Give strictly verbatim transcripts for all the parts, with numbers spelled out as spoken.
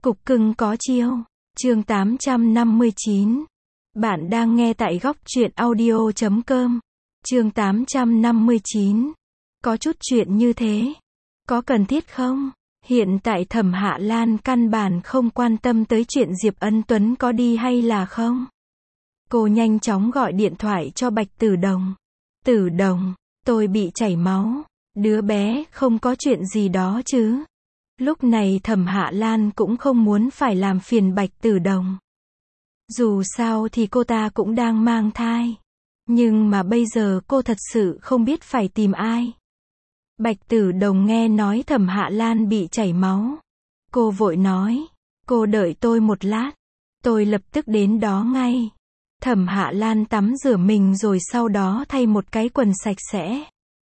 Cục cưng có chiêu. Chương tám trăm năm mươi chín. Bạn đang nghe tại góc truyện audio chấm com. Chương tám trăm năm mươi chín. Có chút chuyện như thế. Có cần thiết không? Hiện tại Thẩm Hạ Lan căn bản không quan tâm tới chuyện Diệp Ân Tuấn có đi hay là không. Cô nhanh chóng gọi điện thoại cho Bạch Tử Đồng. Tử Đồng, tôi bị chảy máu. Đứa bé không có chuyện gì đó chứ? Lúc này Thẩm Hạ Lan cũng không muốn phải làm phiền Bạch Tử Đồng. Dù sao thì cô ta cũng đang mang thai. Nhưng mà bây giờ cô thật sự không biết phải tìm ai. Bạch Tử Đồng nghe nói Thẩm Hạ Lan bị chảy máu. Cô vội nói, cô đợi tôi một lát. Tôi lập tức đến đó ngay. Thẩm Hạ Lan tắm rửa mình rồi sau đó thay một cái quần sạch sẽ.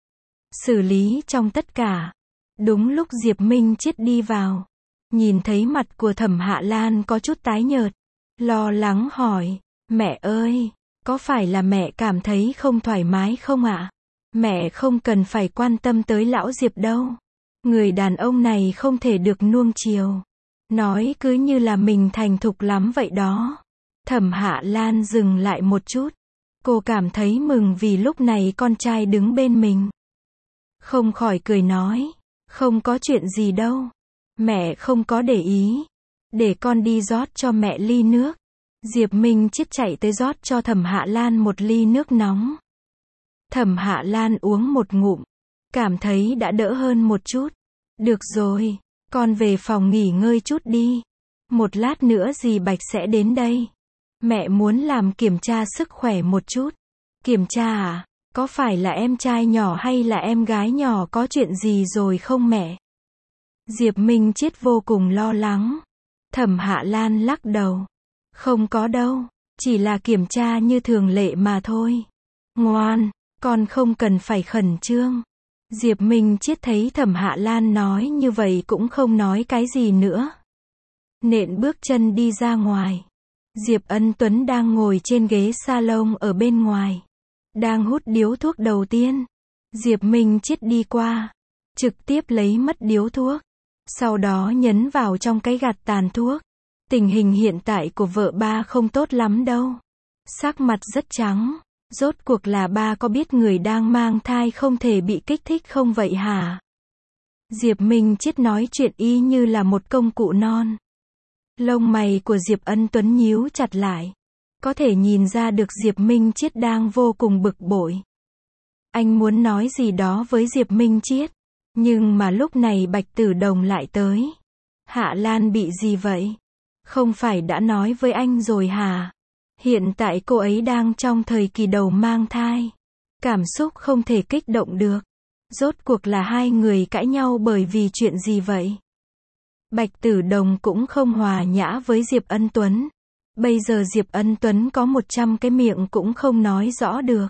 Xử lý trong tất cả. Đúng lúc Diệp Minh Chiết đi vào. Nhìn thấy mặt của Thẩm Hạ Lan có chút tái nhợt. Lo lắng hỏi, mẹ ơi, có phải là mẹ cảm thấy không thoải mái không ạ? Mẹ không cần phải quan tâm tới lão Diệp đâu. Người đàn ông này không thể được nuông chiều. Nói cứ như là mình thành thục lắm vậy đó. Thẩm Hạ Lan dừng lại một chút. Cô cảm thấy mừng vì lúc này con trai đứng bên mình. Không khỏi cười nói, không có chuyện gì đâu. Mẹ không có để ý. Để con đi rót cho mẹ ly nước. Diệp Minh Chiết chạy tới rót cho Thẩm Hạ Lan một ly nước nóng. Thẩm Hạ Lan uống một ngụm. Cảm thấy đã đỡ hơn một chút. Được rồi, con về phòng nghỉ ngơi chút đi. Một lát nữa dì Bạch sẽ đến đây. Mẹ muốn làm kiểm tra sức khỏe một chút. Kiểm tra à? Có phải là em trai nhỏ hay là em gái nhỏ có chuyện gì rồi không mẹ? Diệp Minh Chiết vô cùng lo lắng. Thẩm Hạ Lan lắc đầu. Không có đâu, chỉ là kiểm tra như thường lệ mà thôi. Ngoan, con không cần phải khẩn trương. Diệp Minh Chiết thấy Thẩm Hạ Lan nói như vậy cũng không nói cái gì nữa. Nện bước chân đi ra ngoài. Diệp Ân Tuấn đang ngồi trên ghế salon ở bên ngoài. Đang hút điếu thuốc đầu tiên. Diệp Minh Chiết đi qua. Trực tiếp lấy mất điếu thuốc. Sau đó nhấn vào trong cái gạt tàn thuốc. Tình hình hiện tại của vợ ba không tốt lắm đâu. Sắc mặt rất trắng. Rốt cuộc là ba có biết người đang mang thai không thể bị kích thích không vậy hả? Diệp Minh Chiết nói chuyện y như là một công cụ non. Lông mày của Diệp Ân Tuấn nhíu chặt lại. Có thể nhìn ra được Diệp Minh Chiết đang vô cùng bực bội. Anh muốn nói gì đó với Diệp Minh Chiết. Nhưng mà lúc này Bạch Tử Đồng lại tới. Hạ Lan bị gì vậy? Không phải đã nói với anh rồi hả? Hiện tại cô ấy đang trong thời kỳ đầu mang thai. Cảm xúc không thể kích động được. Rốt cuộc là hai người cãi nhau bởi vì chuyện gì vậy? Bạch Tử Đồng cũng không hòa nhã với Diệp Ân Tuấn. Bây giờ Diệp Ân Tuấn có một trăm cái miệng cũng không nói rõ được.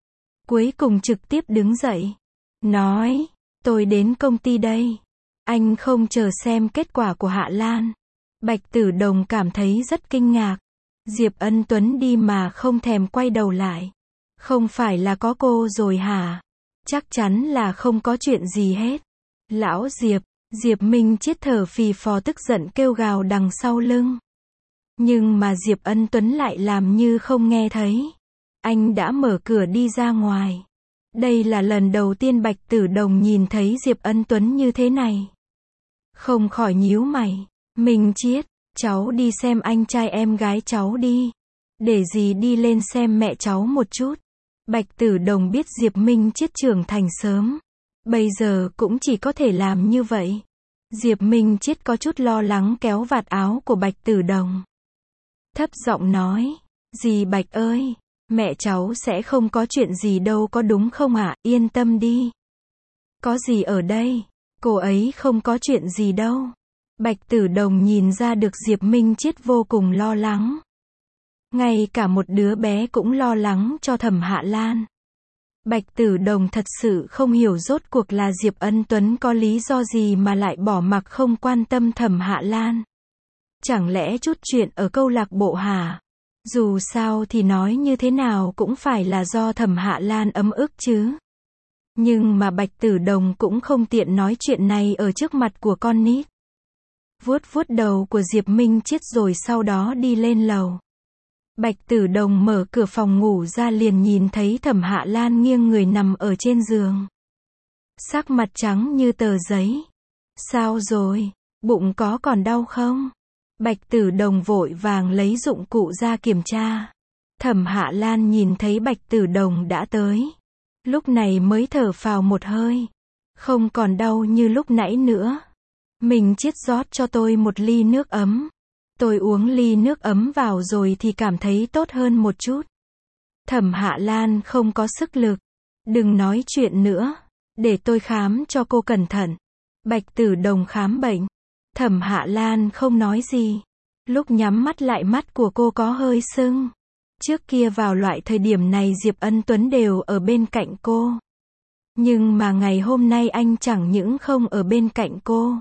Cuối cùng trực tiếp đứng dậy. Nói, tôi đến công ty đây. Anh không chờ xem kết quả của Hạ Lan. Bạch Tử Đồng cảm thấy rất kinh ngạc. Diệp Ân Tuấn đi mà không thèm quay đầu lại. Không phải là có cô rồi hả? Chắc chắn là không có chuyện gì hết. Lão Diệp, Diệp Minh Chiết thở phì phò tức giận kêu gào đằng sau lưng. Nhưng mà Diệp Ân Tuấn lại làm như không nghe thấy. Anh đã mở cửa đi ra ngoài. Đây là lần đầu tiên Bạch Tử Đồng nhìn thấy Diệp Ân Tuấn như thế này. Không khỏi nhíu mày. Minh Chiết, cháu đi xem anh trai em gái cháu đi. Để dì đi lên xem mẹ cháu một chút. Bạch Tử Đồng biết Diệp Minh Chiết trưởng thành sớm. Bây giờ cũng chỉ có thể làm như vậy. Diệp Minh Chiết có chút lo lắng kéo vạt áo của Bạch Tử Đồng. Thấp giọng nói, dì Bạch ơi, mẹ cháu sẽ không có chuyện gì đâu có đúng không ạ, yên tâm đi. Có gì ở đây, cô ấy không có chuyện gì đâu. Bạch Tử Đồng nhìn ra được Diệp Minh Chiết vô cùng lo lắng. Ngay cả một đứa bé cũng lo lắng cho Thẩm Hạ Lan. Bạch Tử Đồng thật sự không hiểu rốt cuộc là Diệp Ân Tuấn có lý do gì mà lại bỏ mặc không quan tâm Thẩm Hạ Lan. Chẳng lẽ chút chuyện ở câu lạc bộ hả? Dù sao thì nói như thế nào cũng phải là do Thẩm Hạ Lan ấm ức chứ. Nhưng mà Bạch Tử Đồng cũng không tiện nói chuyện này ở trước mặt của con nít. vuốt vuốt đầu của Diệp Minh Chiết rồi sau đó đi lên lầu. Bạch Tử Đồng mở cửa phòng ngủ ra liền nhìn thấy Thẩm Hạ Lan nghiêng người nằm ở trên giường. Sắc mặt trắng như tờ giấy. Sao rồi? Bụng có còn đau không? Bạch Tử Đồng vội vàng lấy dụng cụ ra kiểm tra. Thẩm Hạ Lan nhìn thấy Bạch Tử Đồng đã tới. Lúc này mới thở phào một hơi. Không còn đau như lúc nãy nữa. Mình Chiết rót cho tôi một ly nước ấm. Tôi uống ly nước ấm vào rồi thì cảm thấy tốt hơn một chút. Thẩm Hạ Lan không có sức lực. Đừng nói chuyện nữa. Để tôi khám cho cô cẩn thận. Bạch Tử Đồng khám bệnh. Thẩm Hạ Lan không nói gì. Lúc nhắm mắt lại mắt của cô có hơi sưng. Trước kia vào loại thời điểm này Diệp Ân Tuấn đều ở bên cạnh cô. Nhưng mà ngày hôm nay anh chẳng những không ở bên cạnh cô.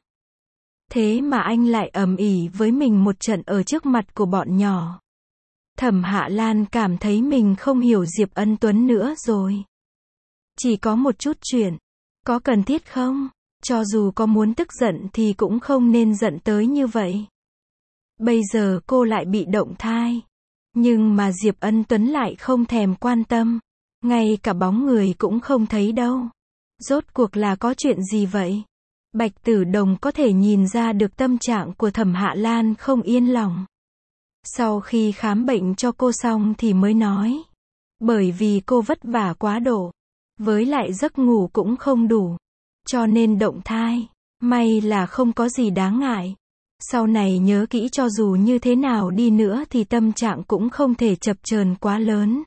Thế mà anh lại ầm ĩ với mình một trận ở trước mặt của bọn nhỏ. Thẩm Hạ Lan cảm thấy mình không hiểu Diệp Ân Tuấn nữa rồi. Chỉ có một chút chuyện. Có cần thiết không? Cho dù có muốn tức giận thì cũng không nên giận tới như vậy. Bây giờ cô lại bị động thai. Nhưng mà Diệp Ân Tuấn lại không thèm quan tâm. Ngay cả bóng người cũng không thấy đâu. Rốt cuộc là có chuyện gì vậy? Bạch Tử Đồng có thể nhìn ra được tâm trạng của Thẩm Hạ Lan không yên lòng. Sau khi khám bệnh cho cô xong thì mới nói. Bởi vì cô vất vả quá độ. Với lại giấc ngủ cũng không đủ. Cho nên động thai. May là không có gì đáng ngại. Sau này nhớ kỹ cho dù như thế nào đi nữa thì tâm trạng cũng không thể chập chờn quá lớn.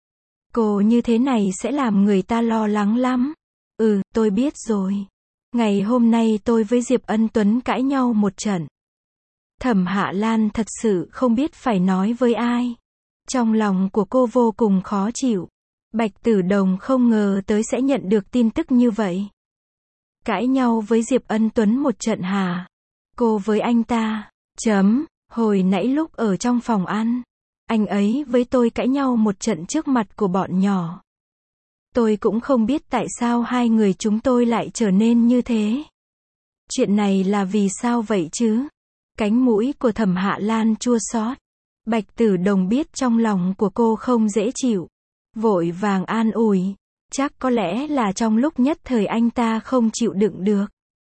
Cô như thế này sẽ làm người ta lo lắng lắm. Ừ, tôi biết rồi. Ngày hôm nay tôi với Diệp Ân Tuấn cãi nhau một trận. Thẩm Hạ Lan thật sự không biết phải nói với ai. Trong lòng của cô vô cùng khó chịu. Bạch Tử Đồng không ngờ tới sẽ nhận được tin tức như vậy. Cãi nhau với Diệp Ân Tuấn một trận hả? Cô với anh ta. Chấm. Hồi nãy lúc ở trong phòng ăn. Anh ấy với tôi cãi nhau một trận trước mặt của bọn nhỏ. Tôi cũng không biết tại sao hai người chúng tôi lại trở nên như thế. Chuyện này là vì sao vậy chứ? Cánh mũi của Thẩm Hạ Lan chua xót. Bạch Tử Đồng biết trong lòng của cô không dễ chịu. Vội vàng an ủi. Chắc có lẽ là trong lúc nhất thời anh ta không chịu đựng được.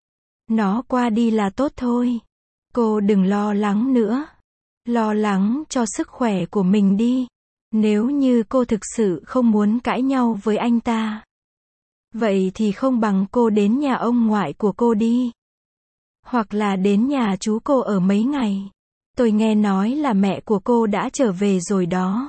Nó qua đi là tốt thôi. Cô đừng lo lắng nữa. Lo lắng cho sức khỏe của mình đi. Nếu như cô thực sự không muốn cãi nhau với anh ta. Vậy thì không bằng cô đến nhà ông ngoại của cô đi. Hoặc là đến nhà chú cô ở mấy ngày. Tôi nghe nói là mẹ của cô đã trở về rồi đó.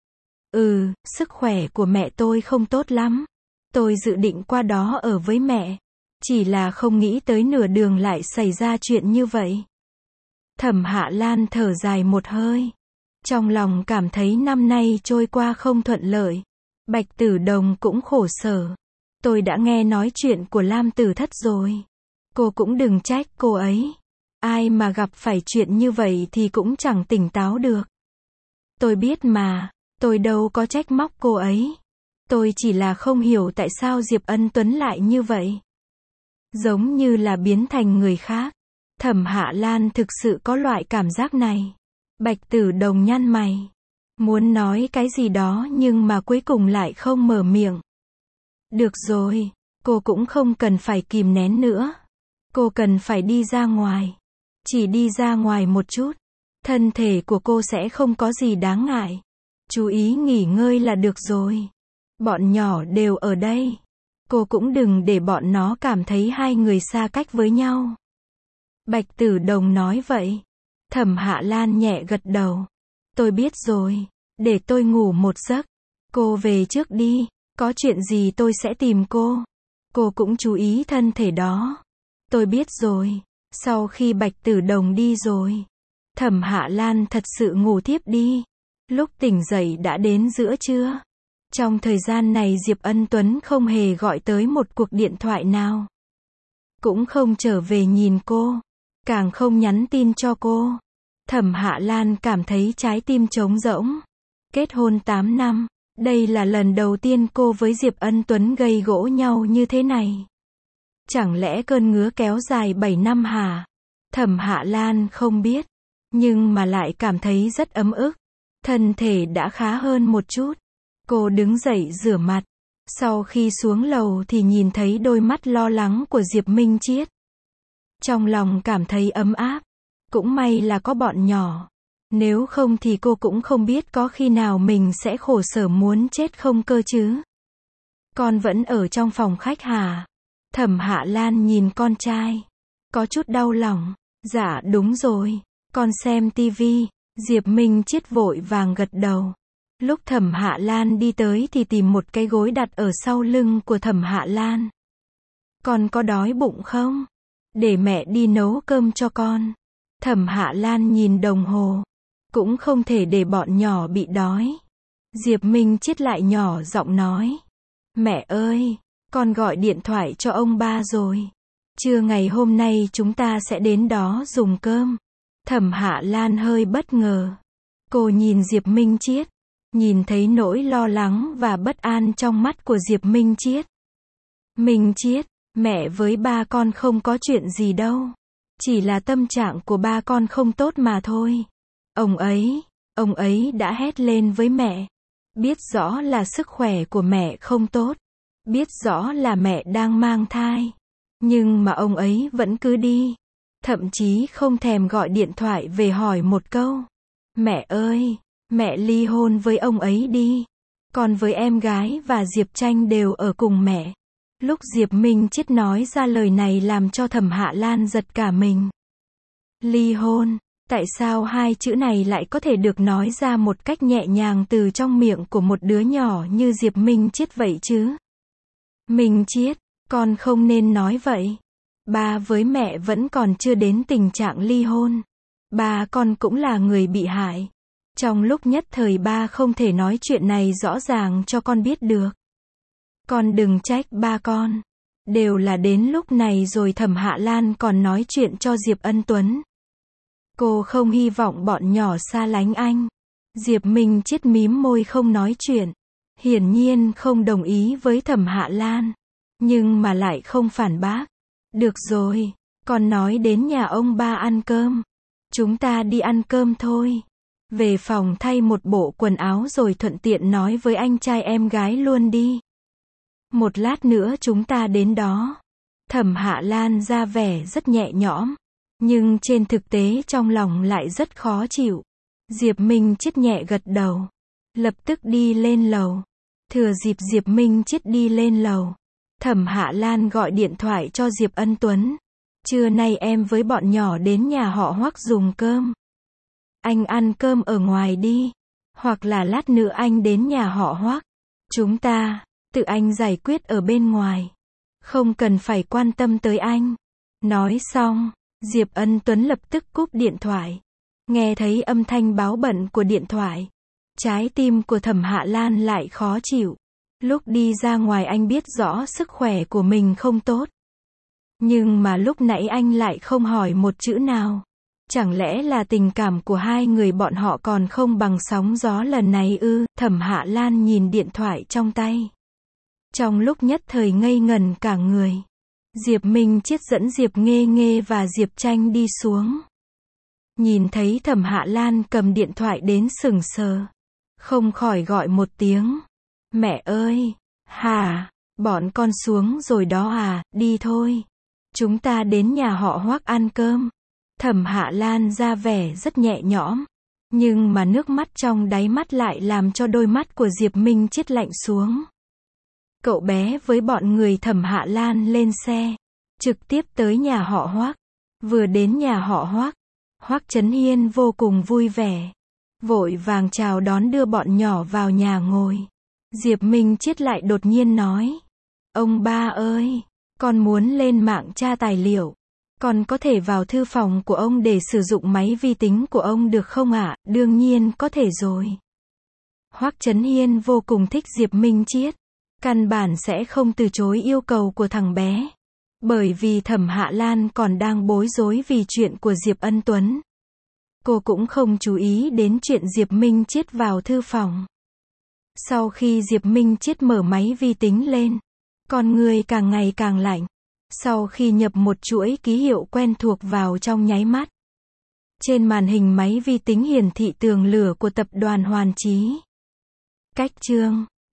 Ừ, sức khỏe của mẹ tôi không tốt lắm. Tôi dự định qua đó ở với mẹ. Chỉ là không nghĩ tới nửa đường lại xảy ra chuyện như vậy. Thẩm Hạ Lan thở dài một hơi. Trong lòng cảm thấy năm nay trôi qua không thuận lợi. Bạch Tử Đồng cũng khổ sở. Tôi đã nghe nói chuyện của Lam Tử Thất rồi. Cô cũng đừng trách cô ấy. Ai mà gặp phải chuyện như vậy thì cũng chẳng tỉnh táo được. Tôi biết mà, tôi đâu có trách móc cô ấy. Tôi chỉ là không hiểu tại sao Diệp Ân Tuấn lại như vậy. Giống như là biến thành người khác. Thẩm Hạ Lan thực sự có loại cảm giác này. Bạch Tử Đồng nhăn mày. Muốn nói cái gì đó nhưng mà cuối cùng lại không mở miệng. Được rồi, cô cũng không cần phải kìm nén nữa. Cô cần phải đi ra ngoài. Chỉ đi ra ngoài một chút. Thân thể của cô sẽ không có gì đáng ngại. Chú ý nghỉ ngơi là được rồi. Bọn nhỏ đều ở đây. Cô cũng đừng để bọn nó cảm thấy hai người xa cách với nhau. Bạch Tử Đồng nói vậy. Thẩm Hạ Lan nhẹ gật đầu. Tôi biết rồi. Để tôi ngủ một giấc. Cô về trước đi. Có chuyện gì tôi sẽ tìm cô. Cô cũng chú ý thân thể đó. Tôi biết rồi. Sau khi Bạch Tử Đồng đi rồi. Thẩm Hạ Lan thật sự ngủ thiếp đi. Lúc tỉnh dậy đã đến giữa trưa. Trong thời gian này Diệp Ân Tuấn không hề gọi tới một cuộc điện thoại nào. Cũng không trở về nhìn cô. Càng không nhắn tin cho cô. Thẩm Hạ Lan cảm thấy trái tim trống rỗng. Kết hôn tám năm. Đây là lần đầu tiên cô với Diệp Ân Tuấn gây gỗ nhau như thế này. Chẳng lẽ cơn ngứa kéo dài bảy năm hả? Thẩm Hạ Lan không biết, nhưng mà lại cảm thấy rất ấm ức. Thân thể đã khá hơn một chút. Cô đứng dậy rửa mặt. Sau khi xuống lầu thì nhìn thấy đôi mắt lo lắng của Diệp Minh Chiết. Trong lòng cảm thấy ấm áp. Cũng may là có bọn nhỏ. Nếu không thì cô cũng không biết có khi nào mình sẽ khổ sở muốn chết không cơ chứ. Con vẫn ở trong phòng khách hả? Thẩm Hạ Lan nhìn con trai. Có chút đau lòng. Dạ đúng rồi. Con xem tivi. Diệp Minh Chiết vội vàng gật đầu. Lúc Thẩm Hạ Lan đi tới thì tìm một cái gối đặt ở sau lưng của Thẩm Hạ Lan. Con có đói bụng không? Để mẹ đi nấu cơm cho con. Thẩm Hạ Lan nhìn đồng hồ. Cũng không thể để bọn nhỏ bị đói. Diệp Minh Chiết lại nhỏ giọng nói. Mẹ ơi, con gọi điện thoại cho ông ba rồi. Trưa ngày hôm nay chúng ta sẽ đến đó dùng cơm. Thẩm Hạ Lan hơi bất ngờ. Cô nhìn Diệp Minh Chiết. Nhìn thấy nỗi lo lắng và bất an trong mắt của Diệp Minh Chiết. Minh Chiết, mẹ với ba con không có chuyện gì đâu. Chỉ là tâm trạng của ba con không tốt mà thôi. Ông ấy, ông ấy đã hét lên với mẹ. Biết rõ là sức khỏe của mẹ không tốt. Biết rõ là mẹ đang mang thai. Nhưng mà ông ấy vẫn cứ đi. Thậm chí không thèm gọi điện thoại về hỏi một câu. Mẹ ơi, mẹ ly hôn với ông ấy đi. Còn với em gái và Diệp Tranh đều ở cùng mẹ. Lúc Diệp Minh Chiết nói ra lời này làm cho Thẩm Hạ Lan giật cả mình. Ly hôn, tại sao hai chữ này lại có thể được nói ra một cách nhẹ nhàng từ trong miệng của một đứa nhỏ như Diệp Minh Chiết vậy chứ? Minh Chiết, con không nên nói vậy. Ba với mẹ vẫn còn chưa đến tình trạng ly hôn. Ba con cũng là người bị hại. Trong lúc nhất thời ba không thể nói chuyện này rõ ràng cho con biết được. Con đừng trách ba con. Đều là đến lúc này rồi Thẩm Hạ Lan còn nói chuyện cho Diệp Ân Tuấn. Cô không hy vọng bọn nhỏ xa lánh anh. Diệp Minh Chiết mím môi không nói chuyện. Hiển nhiên không đồng ý với Thẩm Hạ Lan. Nhưng mà lại không phản bác. Được rồi, con nói đến nhà ông ba ăn cơm. Chúng ta đi ăn cơm thôi. Về phòng thay một bộ quần áo rồi thuận tiện nói với anh trai em gái luôn đi. Một lát nữa chúng ta đến đó. Thẩm Hạ Lan ra vẻ rất nhẹ nhõm. Nhưng trên thực tế trong lòng lại rất khó chịu. Diệp Minh Chiết nhẹ gật đầu. Lập tức đi lên lầu. Thừa dịp Diệp Minh Chiết đi lên lầu. Thẩm Hạ Lan gọi điện thoại cho Diệp Ân Tuấn. Trưa nay em với bọn nhỏ đến nhà họ Hoắc dùng cơm. Anh ăn cơm ở ngoài đi. Hoặc là lát nữa anh đến nhà họ Hoắc. Chúng ta, tự anh giải quyết ở bên ngoài. Không cần phải quan tâm tới anh. Nói xong, Diệp Ân Tuấn lập tức cúp điện thoại. Nghe thấy âm thanh báo bận của điện thoại. Trái tim của Thẩm Hạ Lan lại khó chịu. Lúc đi ra ngoài anh biết rõ sức khỏe của mình không tốt. Nhưng mà lúc nãy anh lại không hỏi một chữ nào. Chẳng lẽ là tình cảm của hai người bọn họ còn không bằng sóng gió lần này ư? Thẩm Hạ Lan nhìn điện thoại trong tay. Trong lúc nhất thời ngây ngần cả người. Diệp Minh Chiết dẫn Diệp Nghê Nghê và Diệp Tranh đi xuống. Nhìn thấy Thẩm Hạ Lan cầm điện thoại đến sững sờ. Không khỏi gọi một tiếng. Mẹ ơi! Hả? Bọn con xuống rồi đó à? Đi thôi. Chúng ta đến nhà họ Hoắc ăn cơm. Thẩm Hạ Lan ra vẻ rất nhẹ nhõm. Nhưng mà nước mắt trong đáy mắt lại làm cho đôi mắt của Diệp Minh Chiết lạnh xuống. Cậu bé với bọn người Thẩm Hạ Lan lên xe. Trực tiếp tới nhà họ Hoắc. Vừa đến nhà họ Hoắc. Hoắc Chấn Hiên vô cùng vui vẻ. Vội vàng chào đón đưa bọn nhỏ vào nhà ngồi. Diệp Minh Chiết lại đột nhiên nói. Ông ba ơi! Con muốn lên mạng tra tài liệu. Con có thể vào thư phòng của ông để sử dụng máy vi tính của ông được không ạ? À? Đương nhiên có thể rồi. Hoắc Chấn Hiên vô cùng thích Diệp Minh Chiết. Căn bản sẽ không từ chối yêu cầu của thằng bé. Bởi vì Thẩm Hạ Lan còn đang bối rối vì chuyện của Diệp Ân Tuấn. Cô cũng không chú ý đến chuyện Diệp Minh Chiết vào thư phòng. Sau khi Diệp Minh Chiết mở máy vi tính lên, con người càng ngày càng lạnh. Sau khi nhập một chuỗi ký hiệu quen thuộc vào trong nháy mắt, trên màn hình máy vi tính hiển thị tường lửa của tập đoàn Hoàn Chí. Cách chương